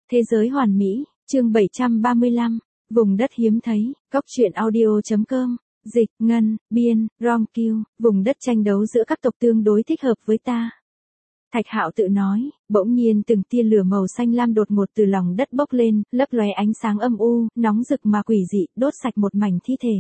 Thế giới hoàn mỹ, chương 735, vùng đất hiếm thấy, Cốc truyện audio.com, dịch, ngân, biên, rom kiêu, vùng đất tranh đấu giữa các tộc tương đối thích hợp với ta. Thạch Hạo tự nói, bỗng nhiên từng tia lửa màu xanh lam đột ngột từ lòng đất bốc lên, lấp lóe ánh sáng âm u, nóng rực mà quỷ dị, đốt sạch một mảnh thi thể.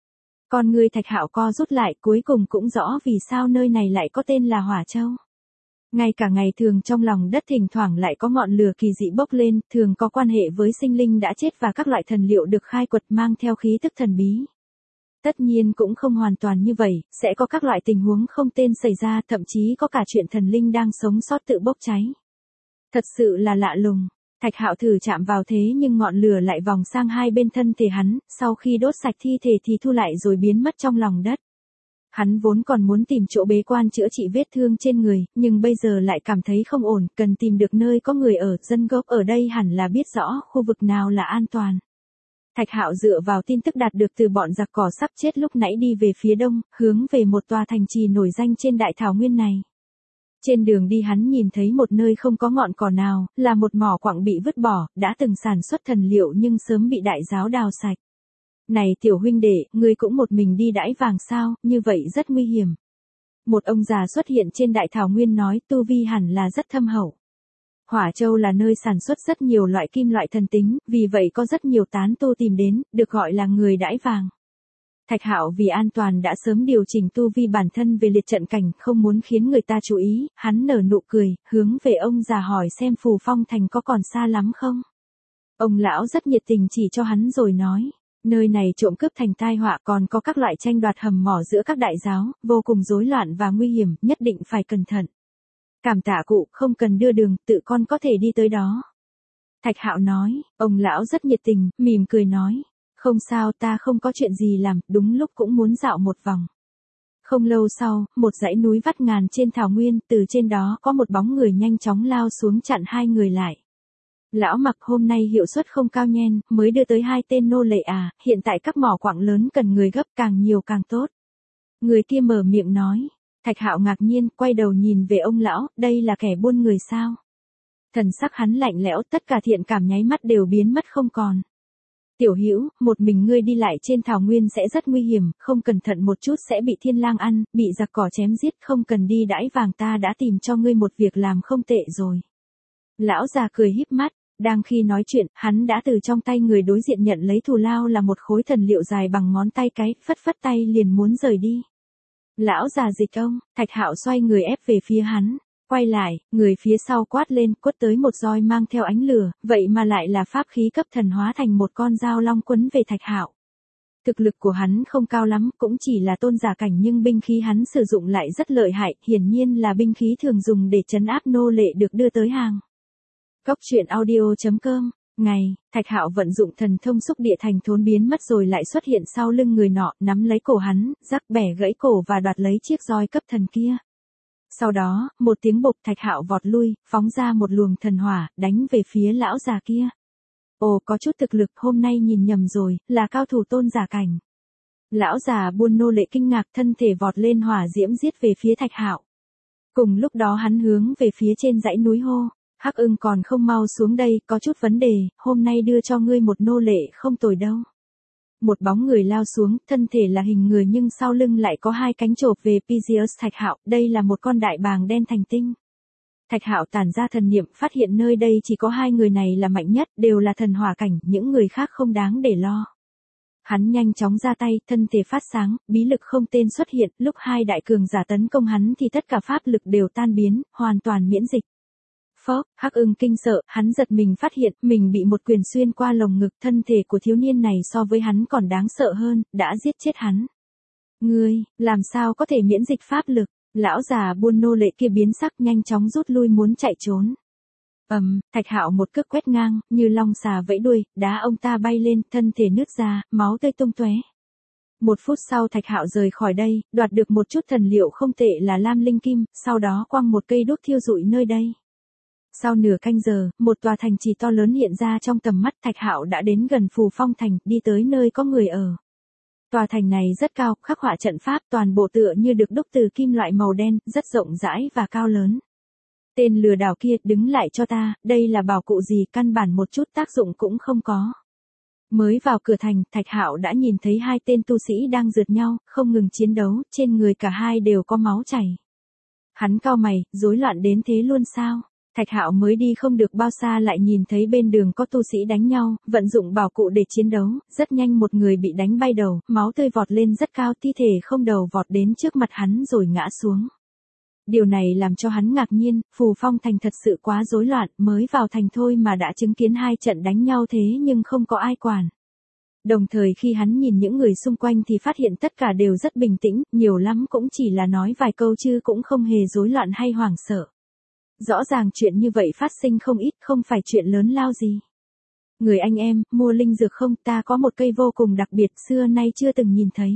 Con người Thạch Hạo co rút lại, cuối cùng cũng rõ vì sao nơi này lại có tên là Hỏa Châu. Ngay cả ngày thường trong lòng đất thỉnh thoảng lại có ngọn lửa kỳ dị bốc lên, thường có quan hệ với sinh linh đã chết và các loại thần liệu được khai quật mang theo khí tức thần bí. Tất nhiên cũng không hoàn toàn như vậy, sẽ có các loại tình huống không tên xảy ra, thậm chí có cả chuyện thần linh đang sống sót tự bốc cháy. Thật sự là lạ lùng. Thạch Hạo thử chạm vào thế nhưng ngọn lửa lại vòng sang hai bên thân thể hắn, sau khi đốt sạch thi thể thì thu lại rồi biến mất trong lòng đất. Hắn vốn còn muốn tìm chỗ bế quan chữa trị vết thương trên người, nhưng bây giờ lại cảm thấy không ổn, cần tìm được nơi có người ở, dân gốc ở đây hẳn là biết rõ khu vực nào là an toàn. Thạch Hạo dựa vào tin tức đạt được từ bọn giặc cỏ sắp chết lúc nãy đi về phía đông, hướng về một tòa thành trì nổi danh trên đại thảo nguyên này. Trên đường đi hắn nhìn thấy một nơi không có ngọn cỏ nào, là một mỏ quặng bị vứt bỏ, đã từng sản xuất thần liệu nhưng sớm bị đại giáo đào sạch. Này tiểu huynh đệ, ngươi cũng một mình đi đãi vàng sao, như vậy rất nguy hiểm. Một ông già xuất hiện trên đại thảo nguyên nói tu vi hẳn là rất thâm hậu. Hỏa Châu là nơi sản xuất rất nhiều loại kim loại thần tính, vì vậy có rất nhiều tán tu tìm đến, được gọi là người đãi vàng. Thạch Hạo vì an toàn đã sớm điều chỉnh tu vi bản thân về liệt trận cảnh, không muốn khiến người ta chú ý, hắn nở nụ cười, hướng về ông già hỏi xem Phù Phong Thành có còn xa lắm không. Ông lão rất nhiệt tình chỉ cho hắn rồi nói. Nơi này trộm cướp thành tai họa, còn có các loại tranh đoạt hầm mỏ giữa các đại giáo, vô cùng rối loạn và nguy hiểm, nhất định phải cẩn thận. Cảm tạ cụ, không cần đưa đường, tự con có thể đi tới đó. Thạch Hạo nói, ông lão rất nhiệt tình, mỉm cười nói, không sao, ta không có chuyện gì làm, đúng lúc cũng muốn dạo một vòng. Không lâu sau, một dãy núi vắt ngàn trên thảo nguyên, từ trên đó có một bóng người nhanh chóng lao xuống chặn hai người lại. Lão Mặc, hôm nay hiệu suất không cao nhen, mới đưa tới 2 tên nô lệ à, hiện tại các mỏ quặng lớn cần người gấp, càng nhiều càng tốt. Người kia mở miệng nói. Thạch Hạo ngạc nhiên, quay đầu nhìn về ông lão, đây là kẻ buôn người sao? Thần sắc hắn lạnh lẽo, tất cả thiện cảm nháy mắt đều biến mất không còn. Tiểu Hữu, một mình ngươi đi lại trên thảo nguyên sẽ rất nguy hiểm, không cẩn thận một chút sẽ bị thiên lang ăn, bị giặc cỏ chém giết, không cần đi đãi vàng, ta đã tìm cho ngươi một việc làm không tệ rồi. Lão già cười híp mắt. Đang khi nói chuyện, hắn đã từ trong tay người đối diện nhận lấy thù lao là một khối thần liệu dài bằng ngón tay cái, phất phất tay liền muốn rời đi. Lão già dịch ông, Thạch Hạo xoay người ép về phía hắn, quay lại, người phía sau quát lên, quất tới một roi mang theo ánh lửa, vậy mà lại là pháp khí cấp thần hóa thành một con dao long quấn về Thạch Hạo. Thực lực của hắn không cao lắm, cũng chỉ là tôn giả cảnh nhưng binh khí hắn sử dụng lại rất lợi hại, hiển nhiên là binh khí thường dùng để trấn áp nô lệ được đưa tới hàng. Cốc truyện audio.com, ngày, Thạch Hạo vận dụng thần thông xúc địa thành thốn biến mất rồi lại xuất hiện sau lưng người nọ, nắm lấy cổ hắn, rắc bẻ gãy cổ và đoạt lấy chiếc roi cấp thần kia. Sau đó, một tiếng bộc, Thạch Hạo vọt lui, phóng ra một luồng thần hỏa, đánh về phía lão già kia. Ồ, có chút thực lực, hôm nay nhìn nhầm rồi, là cao thủ tôn giả cảnh. Lão già buôn nô lệ kinh ngạc, thân thể vọt lên hỏa diễm giết về phía Thạch Hạo. Cùng lúc đó hắn hướng về phía trên dãy núi hô. Hắc Ưng còn không mau xuống đây, có chút vấn đề, hôm nay đưa cho ngươi một nô lệ không tồi đâu. Một bóng người lao xuống, thân thể là hình người nhưng sau lưng lại có 2 cánh chộp về Pisius Thạch Hạo, đây là một con đại bàng đen thành tinh. Thạch Hạo tản ra thần niệm, phát hiện nơi đây chỉ có 2 người này là mạnh nhất, đều là thần hỏa cảnh, những người khác không đáng để lo. Hắn nhanh chóng ra tay, thân thể phát sáng, bí lực không tên xuất hiện, lúc 2 đại cường giả tấn công hắn thì tất cả pháp lực đều tan biến, hoàn toàn miễn dịch. Phốc, Hắc Ưng kinh sợ, hắn giật mình phát hiện mình bị một quyền xuyên qua lồng ngực, thân thể của thiếu niên này so với hắn còn đáng sợ hơn, đã giết chết hắn. Ngươi, làm sao có thể miễn dịch pháp lực? Lão già buôn nô lệ kia biến sắc nhanh chóng rút lui muốn chạy trốn. Thạch Hạo một cước quét ngang, như long xà vẫy đuôi, đá ông ta bay lên, thân thể nứt ra, máu tươi tung tóe. 1 phút sau Thạch Hạo rời khỏi đây, đoạt được một chút thần liệu không tệ là lam linh kim, sau đó quăng một cây đuốc thiêu rụi nơi đây. Sau nửa canh giờ, một tòa thành trì to lớn hiện ra trong tầm mắt, Thạch Hạo đã đến gần Phù Phong Thành, đi tới nơi có người ở. Tòa thành này rất cao, khắc họa trận pháp, toàn bộ tựa như được đúc từ kim loại màu đen, rất rộng rãi và cao lớn. Tên lừa đảo kia, đứng lại cho ta, đây là bảo cụ gì, căn bản một chút tác dụng cũng không có. Mới vào cửa thành, Thạch Hạo đã nhìn thấy hai tên tu sĩ đang rượt nhau, không ngừng chiến đấu, trên người cả hai đều có máu chảy. Hắn cau mày, rối loạn đến thế luôn sao? Thạch Hạo mới đi không được bao xa lại nhìn thấy bên đường có tu sĩ đánh nhau, vận dụng bảo cụ để chiến đấu, rất nhanh một người bị đánh bay đầu, máu tươi vọt lên rất cao, thi thể không đầu vọt đến trước mặt hắn rồi ngã xuống. Điều này làm cho hắn ngạc nhiên, Phù Phong thành thật sự quá rối loạn, mới vào thành thôi mà đã chứng kiến hai trận đánh nhau thế nhưng không có ai quản. Đồng thời khi hắn nhìn những người xung quanh thì phát hiện tất cả đều rất bình tĩnh, nhiều lắm cũng chỉ là nói vài câu chứ cũng không hề rối loạn hay hoảng sợ. Rõ ràng chuyện như vậy phát sinh không ít, không phải chuyện lớn lao gì. Người anh em, mua linh dược không, ta có một cây vô cùng đặc biệt, xưa nay chưa từng nhìn thấy.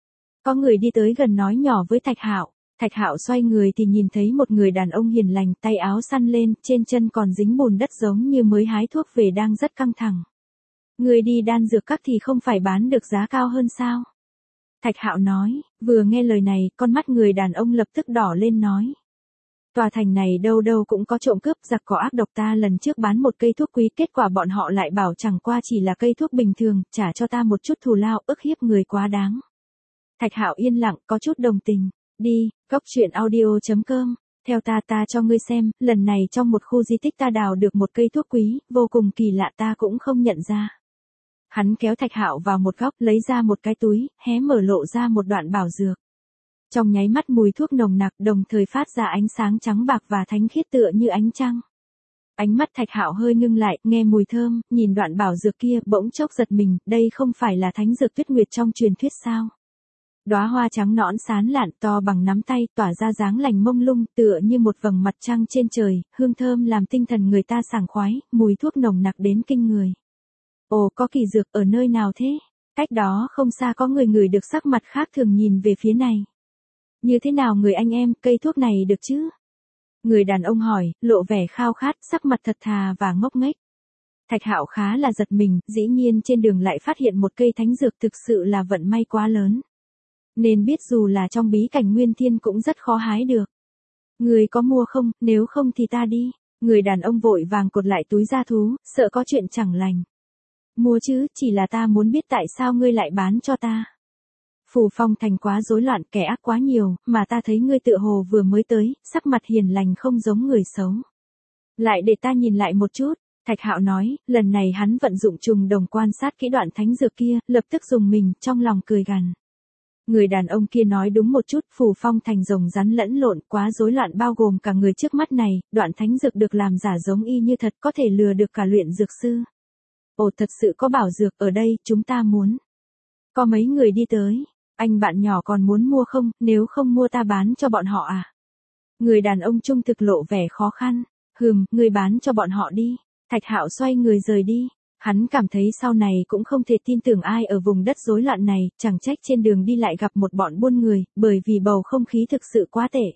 Có người đi tới gần nói nhỏ với Thạch Hạo. Thạch Hạo xoay người thì nhìn thấy một người đàn ông hiền lành, tay áo săn lên, trên chân còn dính bùn đất giống như mới hái thuốc về đang rất căng thẳng. Người đi đan dược các thì không phải bán được giá cao hơn sao? Thạch Hạo nói, vừa nghe lời này, con mắt người đàn ông lập tức đỏ lên nói. Tòa thành này đâu đâu cũng có trộm cướp, giặc có ác độc, ta lần trước bán một cây thuốc quý, kết quả bọn họ lại bảo chẳng qua chỉ là cây thuốc bình thường, trả cho ta một chút thù lao, ức hiếp người quá đáng. Thạch Hạo yên lặng, có chút đồng tình. Đi, cốc truyện audio.com, theo ta cho ngươi xem, lần này trong một khu di tích ta đào được một cây thuốc quý, vô cùng kỳ lạ, ta cũng không nhận ra. Hắn kéo Thạch Hạo vào một góc, lấy ra một cái túi, hé mở lộ ra một đoạn bảo dược. Trong nháy mắt mùi thuốc nồng nặc, đồng thời phát ra ánh sáng trắng bạc và thánh khiết tựa như ánh trăng. Ánh mắt Thạch Hạo hơi ngưng lại, nghe mùi thơm, nhìn đoạn bảo dược kia, bỗng chốc giật mình, đây không phải là thánh dược Tuyết Nguyệt trong truyền thuyết sao? Đóa hoa trắng nõn xán lạn, to bằng nắm tay, tỏa ra dáng lành mông lung, tựa như một vầng mặt trăng trên trời, hương thơm làm tinh thần người ta sảng khoái, mùi thuốc nồng nặc đến kinh người. Ồ, có kỳ dược ở nơi nào thế? Cách đó không xa có người ngửi được sắc mặt khác thường nhìn về phía này. Như thế nào người anh em, cây thuốc này được chứ? Người đàn ông hỏi, lộ vẻ khao khát, sắc mặt thật thà và ngốc nghếch. Thạch Hạo khá là giật mình, dĩ nhiên trên đường lại phát hiện một cây thánh dược, thực sự là vận may quá lớn. Nên biết dù là trong bí cảnh nguyên thiên cũng rất khó hái được. Người có mua không, nếu không thì ta đi. Người đàn ông vội vàng cột lại túi da thú, sợ có chuyện chẳng lành. Mua chứ, chỉ là ta muốn biết tại sao ngươi lại bán cho ta. Phù Phong thành quá rối loạn, kẻ ác quá nhiều, mà ta thấy ngươi tựa hồ vừa mới tới, sắc mặt hiền lành không giống người xấu. Lại để ta nhìn lại một chút, Thạch Hạo nói, lần này hắn vận dụng trùng đồng quan sát kỹ đoạn thánh dược kia, lập tức dùng mình, trong lòng cười gằn. Người đàn ông kia nói đúng một chút, Phù Phong thành rồng rắn lẫn lộn, quá rối loạn bao gồm cả người trước mắt này, đoạn thánh dược được làm giả giống y như thật, có thể lừa được cả luyện dược sư. Ồ, thật sự có bảo dược ở đây, chúng ta muốn. Có mấy người đi tới, anh bạn nhỏ còn muốn mua không, nếu không mua ta bán cho bọn họ à? Người đàn ông trung thực lộ vẻ khó khăn, người bán cho bọn họ đi. Thạch Hạo xoay người rời đi. Hắn cảm thấy sau này cũng không thể tin tưởng ai ở vùng đất rối loạn này, chẳng trách trên đường đi lại gặp một bọn buôn người, bởi vì bầu không khí thực sự quá tệ.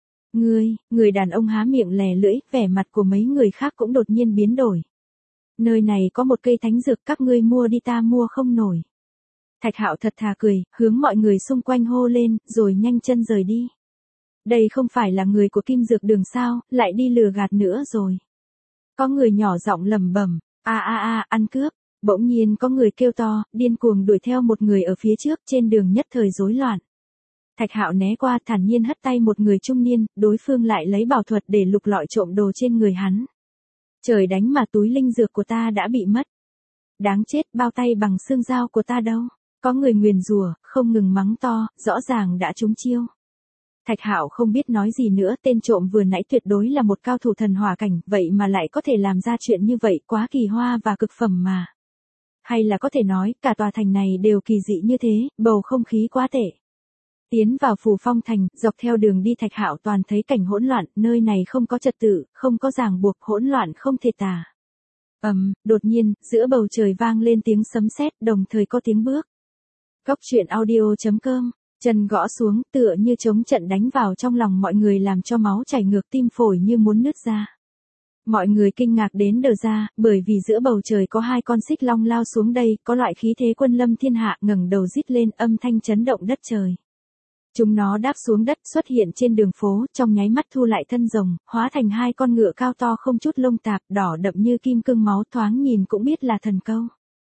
Người đàn ông há miệng lè lưỡi, vẻ mặt của mấy người khác cũng đột nhiên biến đổi. Nơi này có một cây thánh dược, các ngươi mua đi, ta mua không nổi. Thạch Hạo thật thà cười, hướng mọi người xung quanh hô lên, rồi nhanh chân rời đi. Đây không phải là người của Kim Dược Đường sao, lại đi lừa gạt nữa rồi. Có người nhỏ giọng lẩm bẩm. Ăn cướp. Bỗng nhiên có người kêu to, điên cuồng đuổi theo một người ở phía trước, trên đường nhất thời rối loạn. Thạch Hạo né qua, thản nhiên hất tay một người trung niên, đối phương lại lấy bảo thuật để lục lọi trộm đồ trên người hắn. Trời đánh mà túi linh dược của ta đã bị mất. Đáng chết, bao tay bằng xương dao của ta đâu? Có người nguyền rủa, không ngừng mắng to, rõ ràng đã trúng chiêu. Thạch Hạo không biết nói gì nữa, tên trộm vừa nãy tuyệt đối là một cao thủ thần hỏa cảnh, vậy mà lại có thể làm ra chuyện như vậy, quá kỳ hoa và cực phẩm mà. Hay là có thể nói, cả tòa thành này đều kỳ dị như thế, bầu không khí quá tệ. Tiến vào Phù Phong thành, dọc theo đường đi Thạch Hạo toàn thấy cảnh hỗn loạn, nơi này không có trật tự, không có ràng buộc, hỗn loạn không thể tả. Đột nhiên, giữa bầu trời vang lên tiếng sấm sét, đồng thời có tiếng bước. Cốc truyện audio.com, chân gõ xuống, tựa như trống trận đánh vào trong lòng mọi người làm cho máu chảy ngược, tim phổi như muốn nứt ra. Mọi người kinh ngạc đến đờ ra, bởi vì giữa bầu trời có hai con xích long lao xuống đây, có loại khí thế quân lâm thiên hạ, ngẩng đầu rít lên, âm thanh chấn động đất trời. Chúng nó đáp xuống đất xuất hiện trên đường phố, trong nháy mắt thu lại thân rồng, hóa thành hai con ngựa cao to không chút lông tạp, đỏ đậm như kim cương máu, thoáng nhìn cũng biết là thần câu.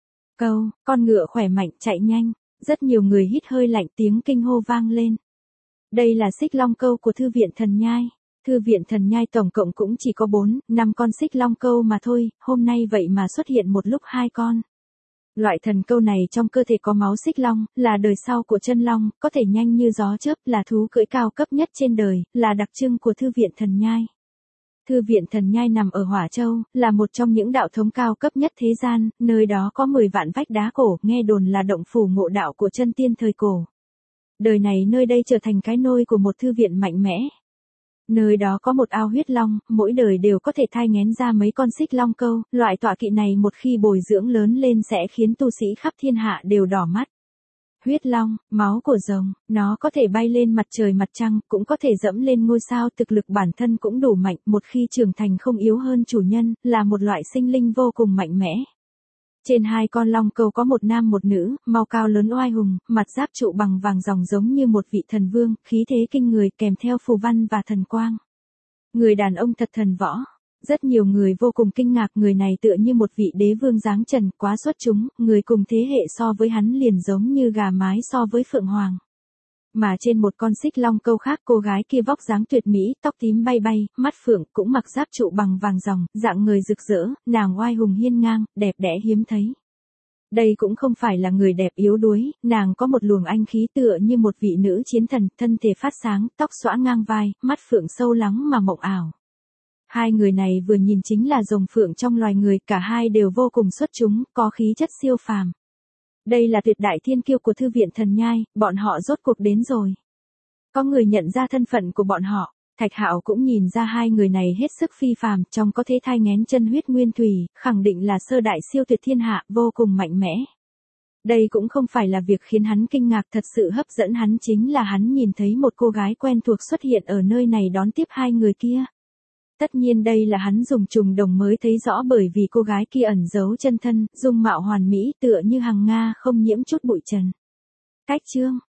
Con ngựa khỏe mạnh chạy nhanh, rất nhiều người hít hơi lạnh, tiếng kinh hô vang lên. Đây là xích long câu của Thư viện Thần Nhai. Thư viện Thần Nhai tổng cộng cũng chỉ có 4-5 con xích long câu mà thôi, hôm nay vậy mà xuất hiện một lúc 2 con. Loại thần câu này trong cơ thể có máu xích long, là đời sau của chân long, có thể nhanh như gió chớp, là thú cưỡi cao cấp nhất trên đời, là đặc trưng của Thư viện Thần Nhai. Thư viện Thần Nhai nằm ở Hỏa Châu, là một trong những đạo thống cao cấp nhất thế gian, nơi đó có 10 vạn vách đá cổ, nghe đồn là động phủ ngộ đạo của chân tiên thời cổ. Đời này nơi đây trở thành cái nôi của một thư viện mạnh mẽ. Nơi đó có một ao huyết long, mỗi đời đều có thể thai nghén ra mấy con xích long câu, loại tọa kỵ này một khi bồi dưỡng lớn lên sẽ khiến tu sĩ khắp thiên hạ đều đỏ mắt. Huyết long, máu của rồng, nó có thể bay lên mặt trời mặt trăng, cũng có thể dẫm lên ngôi sao, thực lực bản thân cũng đủ mạnh, một khi trưởng thành không yếu hơn chủ nhân, là một loại sinh linh vô cùng mạnh mẽ. Trên hai con long câu có một nam một nữ, mao cao lớn oai hùng, mặt giáp trụ bằng vàng ròng giống như một vị thần vương, khí thế kinh người kèm theo phù văn và thần quang. Người đàn ông thật thần võ. Rất nhiều người vô cùng kinh ngạc, người này tựa như một vị đế vương dáng trần, quá xuất chúng, người cùng thế hệ so với hắn liền giống như gà mái so với phượng hoàng. Mà trên một con xích long câu khác, cô gái kia vóc dáng tuyệt mỹ, tóc tím bay bay, mắt phượng, cũng mặc giáp trụ bằng vàng ròng, dạng người rực rỡ, nàng oai hùng hiên ngang, đẹp đẽ hiếm thấy. Đây cũng không phải là người đẹp yếu đuối, nàng có một luồng anh khí tựa như một vị nữ chiến thần, thân thể phát sáng, tóc xõa ngang vai, mắt phượng sâu lắng mà mộng ảo. Hai người này vừa nhìn chính là rồng phượng trong loài người, cả hai đều vô cùng xuất chúng, có khí chất siêu phàm. Đây là tuyệt đại thiên kiêu của Thư viện Thần Nhai, bọn họ rốt cuộc đến rồi. Có người nhận ra thân phận của bọn họ, Thạch Hạo cũng nhìn ra hai người này hết sức phi phàm, trong có thế thai nghén chân huyết nguyên thủy, khẳng định là sơ đại siêu tuyệt thiên hạ, vô cùng mạnh mẽ. Đây cũng không phải là việc khiến hắn kinh ngạc, thật sự hấp dẫn hắn chính là hắn nhìn thấy một cô gái quen thuộc xuất hiện ở nơi này đón tiếp hai người kia. Tất nhiên đây là hắn dùng trùng đồng mới thấy rõ, bởi vì cô gái kia ẩn giấu chân thân, dung mạo hoàn mỹ tựa như hằng nga không nhiễm chút bụi trần. Cách chương